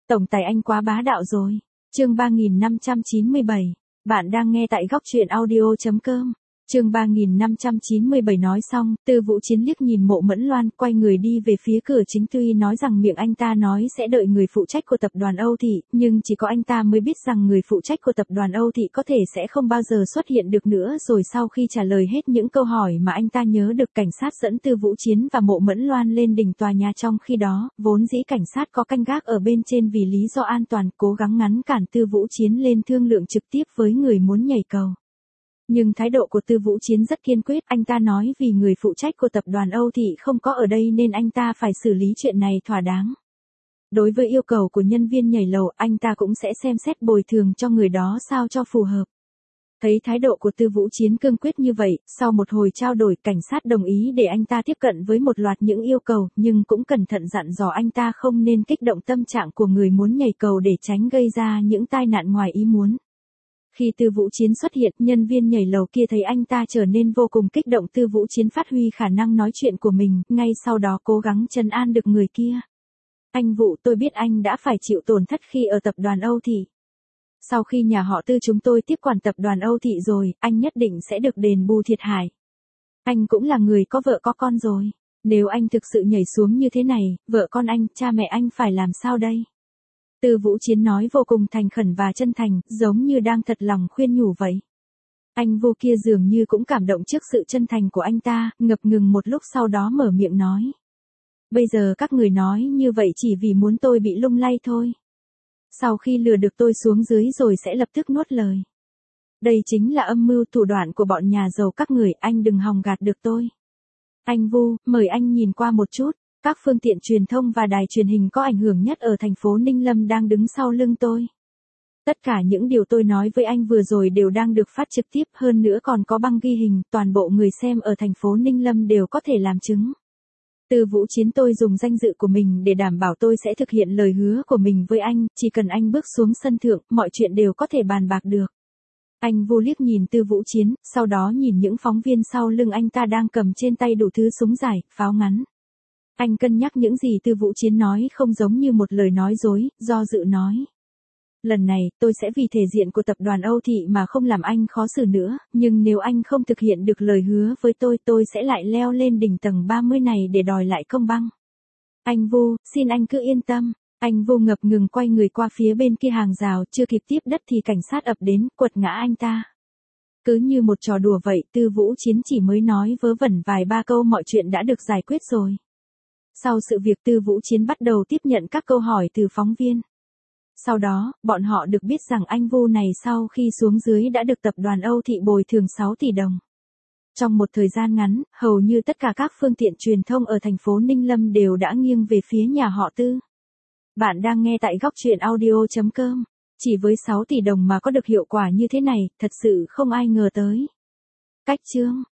Tổng tài anh quá bá đạo rồi. Chương 3597. Bạn đang nghe tại góc truyện audio.com. Chương 3597 nói xong, Tư Vũ Chiến liếc nhìn Mộ Mẫn Loan, quay người đi về phía cửa chính, tuy nói rằng miệng anh ta nói sẽ đợi người phụ trách của tập đoàn Âu Thị, nhưng chỉ có anh ta mới biết rằng người phụ trách của tập đoàn Âu Thị có thể sẽ không bao giờ xuất hiện được nữa. Rồi sau khi trả lời hết những câu hỏi mà anh ta nhớ được, cảnh sát dẫn Tư Vũ Chiến và Mộ Mẫn Loan lên đỉnh tòa nhà. Trong khi đó, vốn dĩ cảnh sát có canh gác ở bên trên vì lý do an toàn, cố gắng ngăn cản Tư Vũ Chiến lên thương lượng trực tiếp với người muốn nhảy cầu. Nhưng thái độ của Tư Vũ Chiến rất kiên quyết, anh ta nói vì người phụ trách của tập đoàn Âu Thị không có ở đây nên anh ta phải xử lý chuyện này thỏa đáng. Đối với yêu cầu của nhân viên nhảy lầu, anh ta cũng sẽ xem xét bồi thường cho người đó sao cho phù hợp. Thấy thái độ của Tư Vũ Chiến cương quyết như vậy, sau một hồi trao đổi, cảnh sát đồng ý để anh ta tiếp cận với một loạt những yêu cầu, nhưng cũng cẩn thận dặn dò anh ta không nên kích động tâm trạng của người muốn nhảy cầu để tránh gây ra những tai nạn ngoài ý muốn. Khi Tư Vũ Chiến xuất hiện, nhân viên nhảy lầu kia thấy anh ta trở nên vô cùng kích động. Tư Vũ Chiến phát huy khả năng nói chuyện của mình, ngay sau đó cố gắng trấn an được người kia. Anh Vũ, tôi biết anh đã phải chịu tổn thất khi ở tập đoàn Âu Thị. Sau khi nhà họ Tư chúng tôi tiếp quản tập đoàn Âu Thị rồi, anh nhất định sẽ được đền bù thiệt hại. Anh cũng là người có vợ có con rồi. Nếu anh thực sự nhảy xuống như thế này, vợ con anh, cha mẹ anh phải làm sao đây? Tư Vũ Chiến nói vô cùng thành khẩn và chân thành, giống như đang thật lòng khuyên nhủ vậy. Anh Vu kia dường như cũng cảm động trước sự chân thành của anh ta, ngập ngừng một lúc sau đó mở miệng nói. Bây giờ các người nói như vậy chỉ vì muốn tôi bị lung lay thôi. Sau khi lừa được tôi xuống dưới rồi sẽ lập tức nuốt lời. Đây chính là âm mưu thủ đoạn của bọn nhà giàu các người, anh đừng hòng gạt được tôi. Anh Vu, mời anh nhìn qua một chút. Các phương tiện truyền thông và đài truyền hình có ảnh hưởng nhất ở thành phố Ninh Lâm đang đứng sau lưng tôi. Tất cả những điều tôi nói với anh vừa rồi đều đang được phát trực tiếp, hơn nữa còn có băng ghi hình, toàn bộ người xem ở thành phố Ninh Lâm đều có thể làm chứng. Tư Vũ Chiến, tôi dùng danh dự của mình để đảm bảo tôi sẽ thực hiện lời hứa của mình với anh, chỉ cần anh bước xuống sân thượng, mọi chuyện đều có thể bàn bạc được. Anh Vu liếc nhìn Tư Vũ Chiến, sau đó nhìn những phóng viên sau lưng anh ta đang cầm trên tay đủ thứ súng dài, pháo ngắn. Anh cân nhắc những gì Tư Vũ Chiến nói không giống như một lời nói dối, do dự nói. Lần này, tôi sẽ vì thể diện của tập đoàn Âu Thị mà không làm anh khó xử nữa, nhưng nếu anh không thực hiện được lời hứa với tôi sẽ lại leo lên đỉnh tầng 30 này để đòi lại công bằng. Anh Vu, xin anh cứ yên tâm. Anh Vu ngập ngừng quay người qua phía bên kia hàng rào, chưa kịp tiếp đất thì cảnh sát ập đến, quật ngã anh ta. Cứ như một trò đùa vậy, Tư Vũ Chiến chỉ mới nói vớ vẩn vài ba câu mọi chuyện đã được giải quyết rồi. Sau sự việc, Tư Vũ Chiến bắt đầu tiếp nhận các câu hỏi từ phóng viên. Sau đó, bọn họ được biết rằng anh Vu này sau khi xuống dưới đã được tập đoàn Âu Thị bồi thường 6 tỷ đồng. Trong một thời gian ngắn, hầu như tất cả các phương tiện truyền thông ở thành phố Ninh Lâm đều đã nghiêng về phía nhà họ Tư. Bạn đang nghe tại góc truyện audio.com. Chỉ với 6 tỷ đồng mà có được hiệu quả như thế này, thật sự không ai ngờ tới. Cách chương